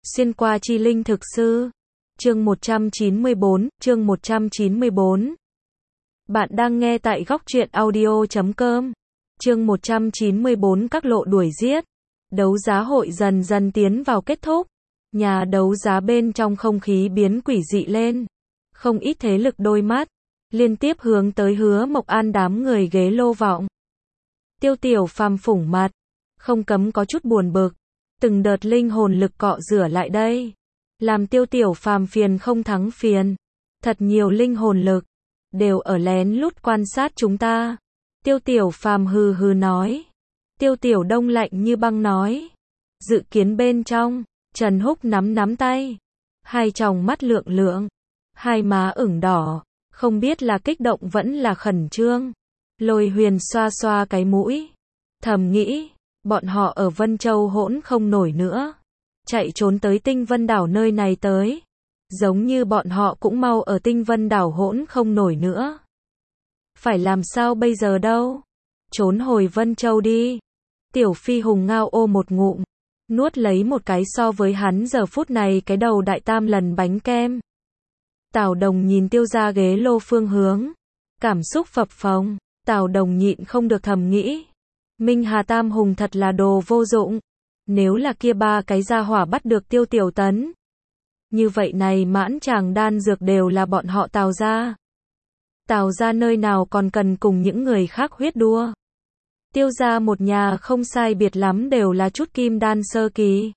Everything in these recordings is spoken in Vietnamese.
Xuyên qua chi linh thực sư. Chương 194. Bạn đang nghe tại góc truyện audio.com. Chương 194 các lộ đuổi giết. Đấu giá hội dần dần tiến vào kết thúc. Nhà đấu giá bên trong không khí biến quỷ dị lên. Không ít thế lực đôi mắt liên tiếp hướng tới Hứa Mộc An đám người ghế lô vọng. Tiêu Tiểu Phàm phủng mặt, không cấm có chút buồn bực. Từng đợt linh hồn lực cọ rửa lại đây, làm Tiêu Tiểu Phàm phiền không thắng phiền. Thật nhiều linh hồn lực đều ở lén lút quan sát chúng ta. Tiêu Tiểu Phàm hừ hừ nói. Tiêu Tiểu Đông lạnh như băng nói. Dự kiến bên trong, Trần Húc nắm tay, hai tròng mắt lượng lượng, hai má ửng đỏ, không biết là kích động vẫn là khẩn trương. Lôi Huyền xoa xoa cái mũi, thầm nghĩ, bọn họ ở Vân Châu hỗn không nổi nữa, chạy trốn tới Tinh Vân Đảo nơi này tới, giống như bọn họ cũng mau ở Tinh Vân Đảo hỗn không nổi nữa. Phải làm sao bây giờ đâu? Trốn hồi Vân Châu đi. Tiểu Phi Hùng ngao ô một ngụm, nuốt lấy một cái so với hắn giờ phút này cái đầu đại tam lần bánh kem. Tào Đồng nhìn Tiêu gia ghế lô phương hướng, cảm xúc phập phồng. Tào Đồng nhịn không được thầm nghĩ, Minh Hà Tam Hùng thật là đồ vô dụng. Nếu là kia ba cái gia hỏa bắt được Tiêu Tiểu Tấn, như vậy này mãn tràng đan dược đều là bọn họ Tào gia. Tào gia nơi nào còn cần cùng những người khác huyết đua. Tiêu gia một nhà không sai biệt lắm đều là chút kim đan sơ kỳ,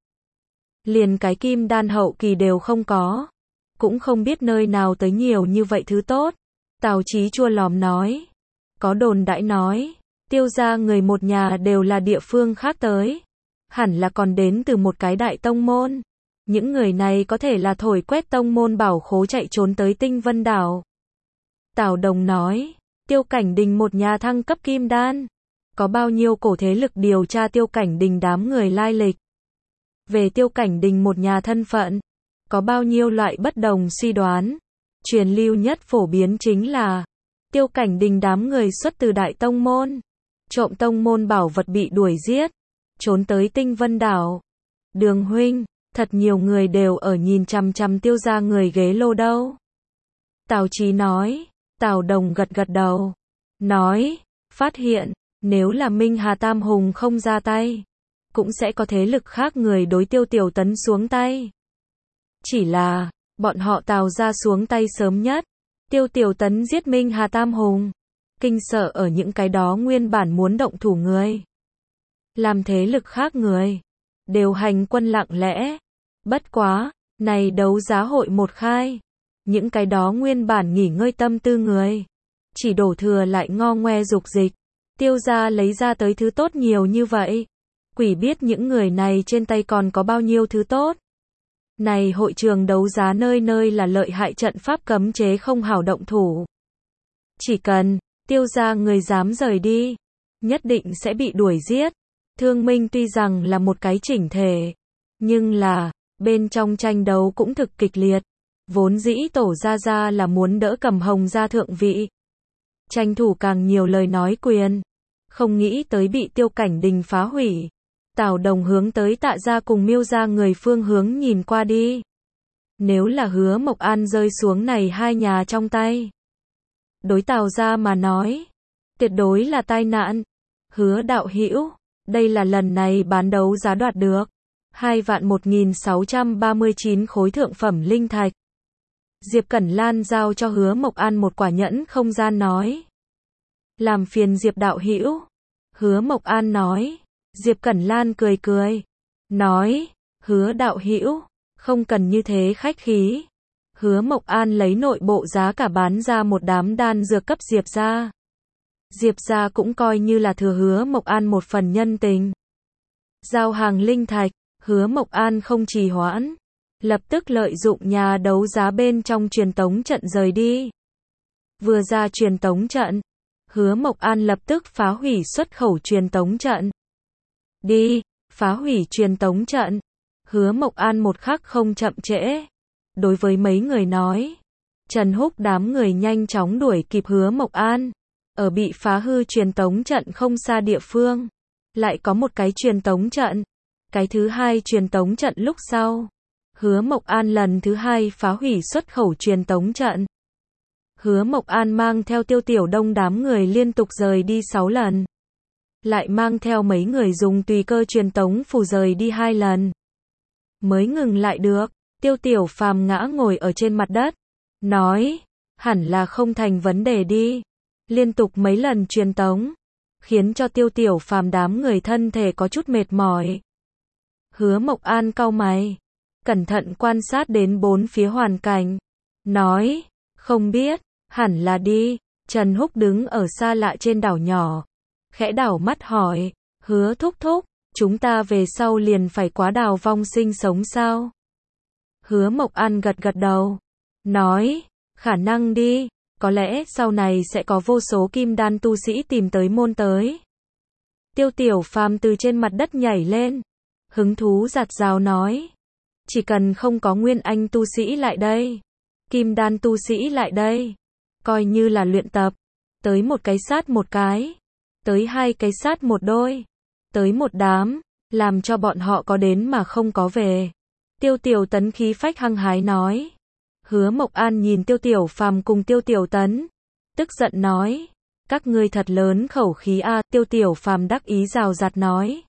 liền cái kim đan hậu kỳ đều không có, cũng không biết nơi nào tới nhiều như vậy thứ tốt. Tào Chí chua lòm nói, có đồn đãi nói, Tiêu gia người một nhà đều là địa phương khác tới, hẳn là còn đến từ một cái đại tông môn. Những người này có thể là thổi quét tông môn bảo khố chạy trốn tới Tinh Vân Đảo. Tào Đồng nói, Tiêu Cảnh Đình một nhà thăng cấp kim đan, có bao nhiêu cổ thế lực điều tra Tiêu Cảnh Đình đám người lai lịch. Về Tiêu Cảnh Đình một nhà thân phận, có bao nhiêu loại bất đồng suy đoán. Truyền lưu nhất phổ biến chính là Tiêu Cảnh Đình đám người xuất từ đại tông môn, trộm tông môn bảo vật bị đuổi giết, trốn tới Tinh Vân Đảo. Đường huynh, thật nhiều người đều ở nhìn chằm chằm Tiêu gia người ghế lô đâu. Tào Chí nói. Tào Đồng gật gật đầu, nói, phát hiện, nếu là Minh Hà Tam Hùng không ra tay, cũng sẽ có thế lực khác người đối Tiêu Tiểu Tấn xuống tay. Chỉ là, bọn họ Tào ra xuống tay sớm nhất, Tiêu Tiểu Tấn giết Minh Hà Tam Hùng, kinh sợ ở những cái đó nguyên bản muốn động thủ người. Làm thế lực khác người đều hành quân lặng lẽ. Bất quá, này đấu giá hội một khai, những cái đó nguyên bản nghỉ ngơi tâm tư người chỉ đổ thừa lại ngo ngoe dục dịch. Tiêu gia lấy ra tới thứ tốt nhiều như vậy, quỷ biết những người này trên tay còn có bao nhiêu thứ tốt. Này hội trường đấu giá nơi nơi là lợi hại, trận pháp cấm chế không hảo động thủ. Chỉ cần Tiêu gia người dám rời đi, nhất định sẽ bị đuổi giết. Thương Minh tuy rằng là một cái chỉnh thể, nhưng là bên trong tranh đấu cũng thực kịch liệt. Vốn dĩ Tổ gia là muốn đỡ Cầm Hồng gia thượng vị, tranh thủ càng nhiều lời nói quyền, không nghĩ tới bị Tiêu Cảnh Đình phá hủy. Tào Đồng hướng tới Tạ gia cùng Miêu gia người phương hướng nhìn qua đi. Nếu là Hứa Mộc An rơi xuống này hai nhà trong tay, đối Tào gia mà nói, tuyệt đối là tai nạn. Hứa đạo hữu, đây là lần này bán đấu giá đoạt được 2.1639 khối thượng phẩm linh thạch. Diệp Cẩn Lan giao cho Hứa Mộc An một quả nhẫn không gian nói. Làm phiền Diệp đạo hữu. Hứa Mộc An nói. Diệp Cẩn Lan cười cười, nói, Hứa đạo hữu, không cần như thế khách khí. Hứa Mộc An lấy nội bộ giá cả bán ra một đám đan dược cấp Diệp gia. Diệp gia cũng coi như là thừa Hứa Mộc An một phần nhân tình. Giao hàng linh thạch, Hứa Mộc An không trì hoãn, lập tức lợi dụng nhà đấu giá bên trong truyền tống trận rời đi. Vừa ra truyền tống trận, Hứa Mộc An lập tức phá hủy xuất khẩu truyền tống trận. Đi, phá hủy truyền tống trận. Hứa Mộc An một khắc không chậm trễ. Đối với mấy người nói, Trần Húc đám người nhanh chóng đuổi kịp Hứa Mộc An. Ở bị phá hư truyền tống trận không xa địa phương, lại có một cái truyền tống trận. Cái thứ hai truyền tống trận lúc sau, Hứa Mộc An lần thứ 2 phá hủy xuất khẩu truyền tống trận. Hứa Mộc An mang theo Tiêu Tiểu Đông đám người liên tục rời đi 6 lần. Lại mang theo mấy người dùng tùy cơ truyền tống phù rời đi 2 lần. Mới ngừng lại được, Tiêu Tiểu Phàm ngã ngồi ở trên mặt đất. Nói, hẳn là không thành vấn đề đi. Liên tục mấy lần truyền tống, khiến cho Tiêu Tiểu Phàm đám người thân thể có chút mệt mỏi. Hứa Mộc An cau mày, cẩn thận quan sát đến bốn phía hoàn cảnh. Nói, không biết, hẳn là đi. Trần Húc đứng ở xa lạ trên đảo nhỏ. Khẽ đảo mắt hỏi, Hứa thúc thúc, chúng ta về sau liền phải quá đào vong sinh sống sao? Hứa Mộc An gật gật đầu. Nói, khả năng đi, có lẽ sau này sẽ có vô số kim đan tu sĩ tìm tới môn tới. Tiêu Tiểu Phàm từ trên mặt đất nhảy lên. Hứng thú giạt rào nói. Chỉ cần không có nguyên anh tu sĩ lại đây. Kim đan tu sĩ lại đây. Coi như là luyện tập. Tới một cái sát một cái. Tới hai cái sát một đôi. Tới một đám. Làm cho bọn họ có đến mà không có về. Tiêu Tiểu Tấn khí phách hăng hái nói. Hứa Mộc An nhìn Tiêu Tiểu Phàm cùng Tiêu Tiểu Tấn. Tức giận nói. Các ngươi thật lớn khẩu khí a. Tiêu Tiểu Phàm đắc ý rào rạt nói.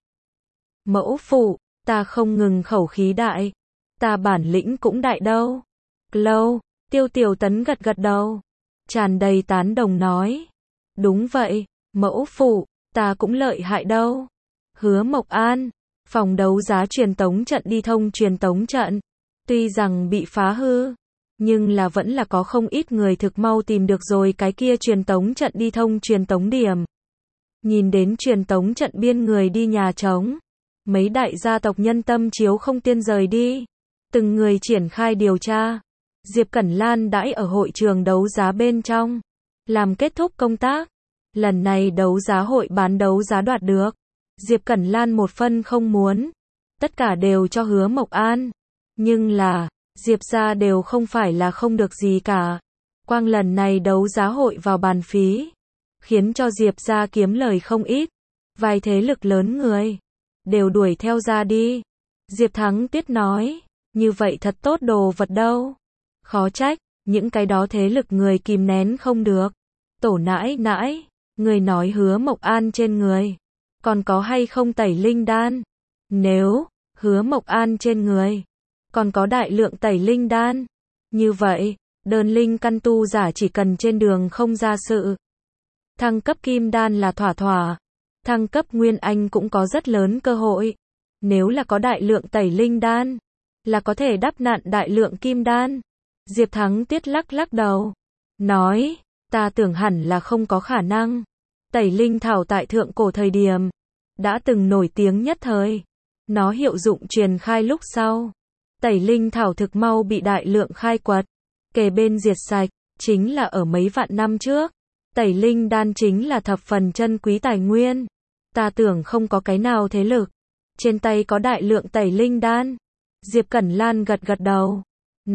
Mẫu phụ, ta không ngừng khẩu khí đại. Ta bản lĩnh cũng đại đâu. Lâu, Tiêu Tiểu Tấn gật gật đầu. Tràn đầy tán đồng nói. Đúng vậy, mẫu phụ, ta cũng lợi hại đâu. Hứa Mộc An, phòng đấu giá truyền tống trận đi thông truyền tống trận. Tuy rằng bị phá hư, nhưng là vẫn là có không ít người thực mau tìm được rồi cái kia truyền tống trận đi thông truyền tống điểm. Nhìn đến truyền tống trận biên người đi nhà trống. Mấy đại gia tộc nhân tâm chiếu không tiên rời đi. Từng người triển khai điều tra. Diệp Cẩn Lan đãi ở hội trường đấu giá bên trong. Làm kết thúc công tác. Lần này đấu giá hội bán đấu giá đoạt được. Diệp Cẩn Lan một phân không muốn. Tất cả đều cho Hứa Mộc An. Nhưng là, Diệp gia đều không phải là không được gì cả. Quang lần này đấu giá hội vào bàn phí. Khiến cho Diệp gia kiếm lời không ít. Vài thế lực lớn người. Đều đuổi theo ra đi. Diệp Thắng Tiết nói. Như vậy thật tốt đồ vật đâu. Khó trách, những cái đó thế lực người kìm nén không được. Tổ nãi nãi, người nói Hứa Mộc An trên người. Còn có hay không tẩy linh đan? Nếu, Hứa Mộc An trên người. Còn có đại lượng tẩy linh đan. Như vậy, đơn linh căn tu giả chỉ cần trên đường không ra sự. Thăng cấp kim đan là thỏa thỏa. Thăng cấp nguyên anh cũng có rất lớn cơ hội. Nếu là có đại lượng tẩy linh đan, là có thể đắp nặn đại lượng kim đan. Diệp Thắng Tiết lắc lắc đầu. Nói, ta tưởng hẳn là không có khả năng. Tẩy linh thảo tại thượng cổ thời điểm. Đã từng nổi tiếng nhất thời. Nó hiệu dụng truyền khai lúc sau. Tẩy linh thảo thực mau bị đại lượng khai quật. Kề bên diệt sạch, chính là ở mấy vạn năm trước. Tẩy linh đan chính là thập phần chân quý tài nguyên. Ta tưởng không có cái nào thế lực. Trên tay có đại lượng tẩy linh đan. Diệp Cẩn Lan gật gật đầu.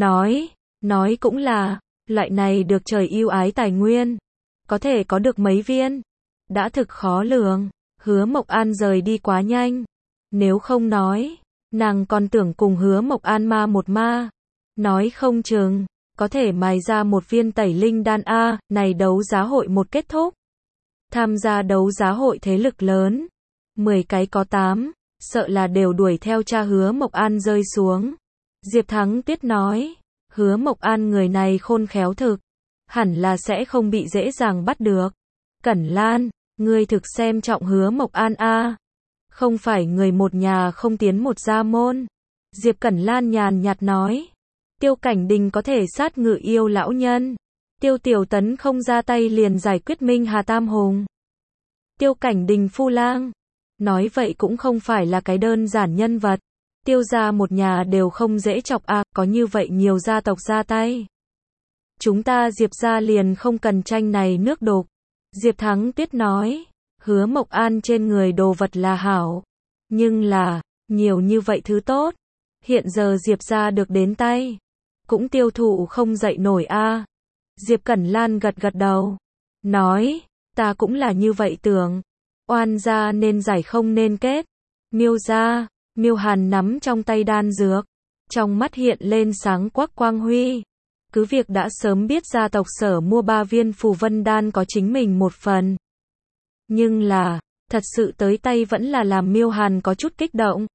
Nói cũng là, loại này được trời ưu ái tài nguyên. Có thể có được mấy viên. Đã thực khó lường. Hứa Mộc An rời đi quá nhanh. Nếu không nói, nàng còn tưởng cùng Hứa Mộc An ma một ma. Nói không chừng, có thể mài ra một viên tẩy linh đan a. Này đấu giá hội một kết thúc. Tham gia đấu giá hội thế lực lớn. 10 cái có 8. Sợ là đều đuổi theo cha Hứa Mộc An rơi xuống. Diệp Thắng Tiết nói. Hứa Mộc An người này khôn khéo thực. Hẳn là sẽ không bị dễ dàng bắt được. Cẩn Lan, ngươi thực xem trọng Hứa Mộc An a. Không phải người một nhà không tiến một gia môn. Diệp Cẩn Lan nhàn nhạt nói. Tiêu Cảnh Đình có thể sát ngự yêu lão nhân. Tiêu Tiểu Tấn không ra tay liền giải quyết Minh Hà Tam Hùng. Tiêu Cảnh Đình phu lang. Nói vậy cũng không phải là cái đơn giản nhân vật. Tiêu gia một nhà đều không dễ chọc a, có như vậy nhiều gia tộc ra tay. Chúng ta Diệp gia liền không cần tranh này nước đục. Diệp Thắng Tiết nói. Hứa Mộc An trên người đồ vật là hảo. Nhưng là, nhiều như vậy thứ tốt. Hiện giờ Diệp gia được đến tay. Cũng tiêu thụ không dậy nổi a. Diệp Cẩn Lan gật gật đầu. Nói, ta cũng là như vậy tưởng. Oan gia nên giải không nên kết. Miêu gia, Miêu Hàn nắm trong tay đan dược. trong mắt hiện lên sáng quắc quang huy. Cứ việc đã sớm biết gia tộc Sở mua 3 viên phù vân đan có chính mình một phần. Nhưng là, thật sự tới tay vẫn là làm Miêu Hàn có chút kích động.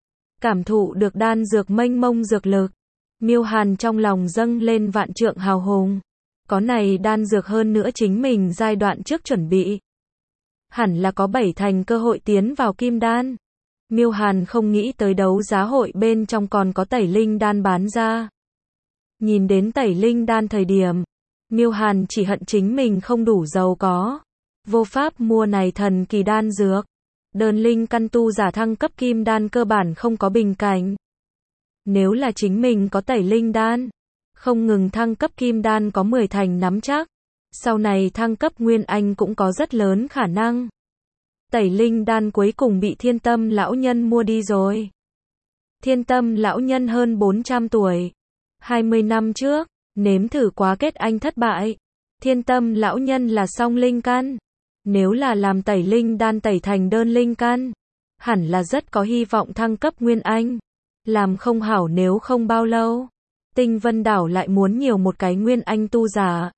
Cảm thụ được đan dược mênh mông dược lực, Miêu Hàn trong lòng dâng lên vạn trượng hào hùng. Có này đan dược hơn nữa chính mình giai đoạn trước chuẩn bị. Hẳn là có 7 thành cơ hội tiến vào kim đan. Miêu Hàn không nghĩ tới đấu giá hội bên trong còn có tẩy linh đan bán ra. Nhìn đến tẩy linh đan thời điểm, Miêu Hàn chỉ hận chính mình không đủ giàu có. Vô pháp mua này thần kỳ đan dược. Đơn linh căn tu giả thăng cấp kim đan cơ bản không có bình cảnh. Nếu là chính mình có tẩy linh đan, không ngừng thăng cấp kim đan có 10 thành nắm chắc. Sau này thăng cấp nguyên anh cũng có rất lớn khả năng. Tẩy linh đan cuối cùng bị Thiên Tâm lão nhân mua đi rồi. Thiên Tâm lão nhân hơn 400 tuổi. 20 năm trước, nếm thử quá kết anh thất bại. Thiên Tâm lão nhân là song linh căn. Nếu là làm tẩy linh đan tẩy thành đơn linh căn, hẳn là rất có hy vọng thăng cấp nguyên anh. Làm không hảo nếu không bao lâu, Tinh Vân đảo lại muốn nhiều một cái nguyên anh tu giả.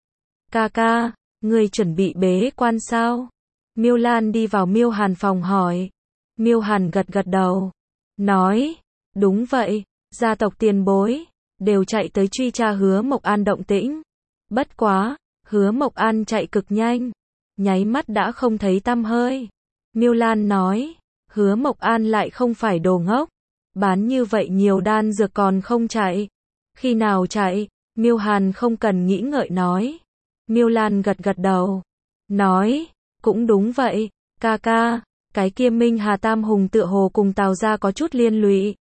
Ca ca, ngươi chuẩn bị bế quan sao? Miêu Lan đi vào Miêu Hàn phòng hỏi. Miêu Hàn gật gật đầu. Nói, đúng vậy, gia tộc tiền bối, đều chạy tới truy tra Hứa Mộc An động tĩnh. Bất quá, Hứa Mộc An chạy cực nhanh, nháy mắt đã không thấy tăm hơi. Miêu Lan nói, Hứa Mộc An lại không phải đồ ngốc. Bán như vậy nhiều đan dược còn không chạy. Khi nào chạy? Miêu Hàn không cần nghĩ ngợi nói. Miêu Lan gật gật đầu. Nói, cũng đúng vậy, ca ca, cái kia Minh Hà Tam Hùng tựa hồ cùng Tào gia có chút liên lụy.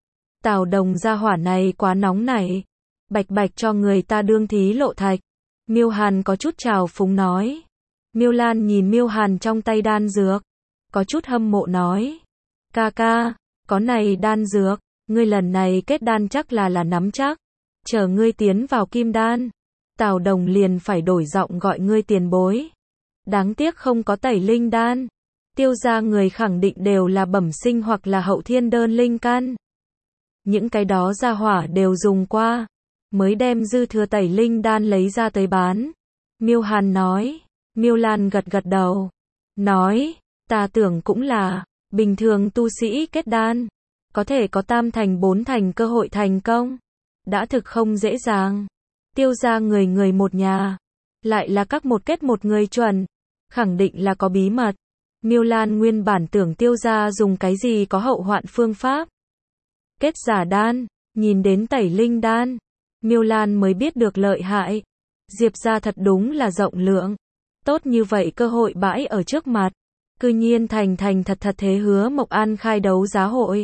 Tào Đồng gia hỏa này quá nóng nảy, bạch bạch cho người ta đương thí lộ thạch. Miêu Hàn có chút trào phúng nói. Miêu Lan nhìn Miêu Hàn trong tay đan dược, có chút hâm mộ nói. Ca ca, có này đan dược, ngươi lần này kết đan chắc là nắm chắc. Chờ ngươi tiến vào kim đan, Tào Đồng liền phải đổi giọng gọi ngươi tiền bối. Đáng tiếc không có tẩy linh đan. Tiêu gia người khẳng định đều là bẩm sinh hoặc là hậu thiên đơn linh căn. Những cái đó gia hỏa đều dùng qua, mới đem dư thừa tẩy linh đan lấy ra tới bán. Miêu Hàn nói. Miêu Lan gật gật đầu. Nói, ta tưởng cũng là, bình thường tu sĩ kết đan, có thể có 3 thành 4 thành cơ hội thành công. Đã thực không dễ dàng. Tiêu gia người người một nhà, lại là các một kết một người chuẩn, khẳng định là có bí mật. Miêu Lan nguyên bản tưởng Tiêu gia dùng cái gì có hậu hoạn phương pháp. Kết giả đan, nhìn đến tẩy linh đan, Miêu Lan mới biết được lợi hại. Diệp gia thật đúng là rộng lượng. Tốt như vậy cơ hội bãi ở trước mặt, cư nhiên thành thật thế Hứa Mộc An khai đấu giá hội.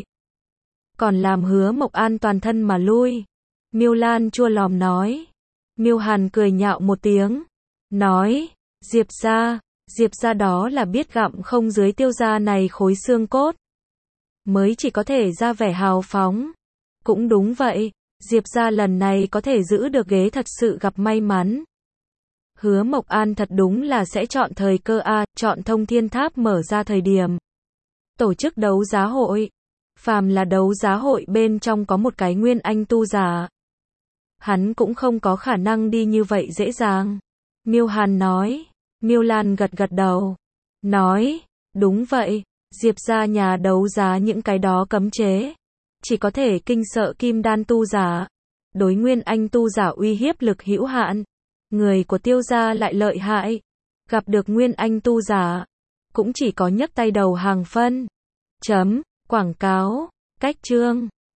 Còn làm Hứa Mộc An toàn thân mà lui. Miêu Lan chua lòm nói. Miêu Hàn cười nhạo một tiếng. Nói, Diệp gia đó là biết gặm không dưới Tiêu gia này khối xương cốt. Mới chỉ có thể ra vẻ hào phóng. Cũng đúng vậy, Diệp gia lần này có thể giữ được ghế thật sự gặp may mắn. Hứa Mộc An thật đúng là sẽ chọn thời cơ chọn Thông Thiên Tháp mở ra thời điểm. Tổ chức đấu giá hội. Phàm là đấu giá hội bên trong có một cái nguyên anh tu giả, hắn cũng không có khả năng đi như vậy dễ dàng. Miêu Hàn nói. Miêu Lan gật gật đầu. Nói, đúng vậy, Diệp gia nhà đấu giá những cái đó cấm chế, chỉ có thể kinh sợ kim đan tu giả. Đối nguyên anh tu giả uy hiếp lực hữu hạn. Người của Tiêu gia lại lợi hại. Gặp được nguyên anh tu giả, cũng chỉ có nhấc tay đầu hàng phân. Quảng cáo, cách chương.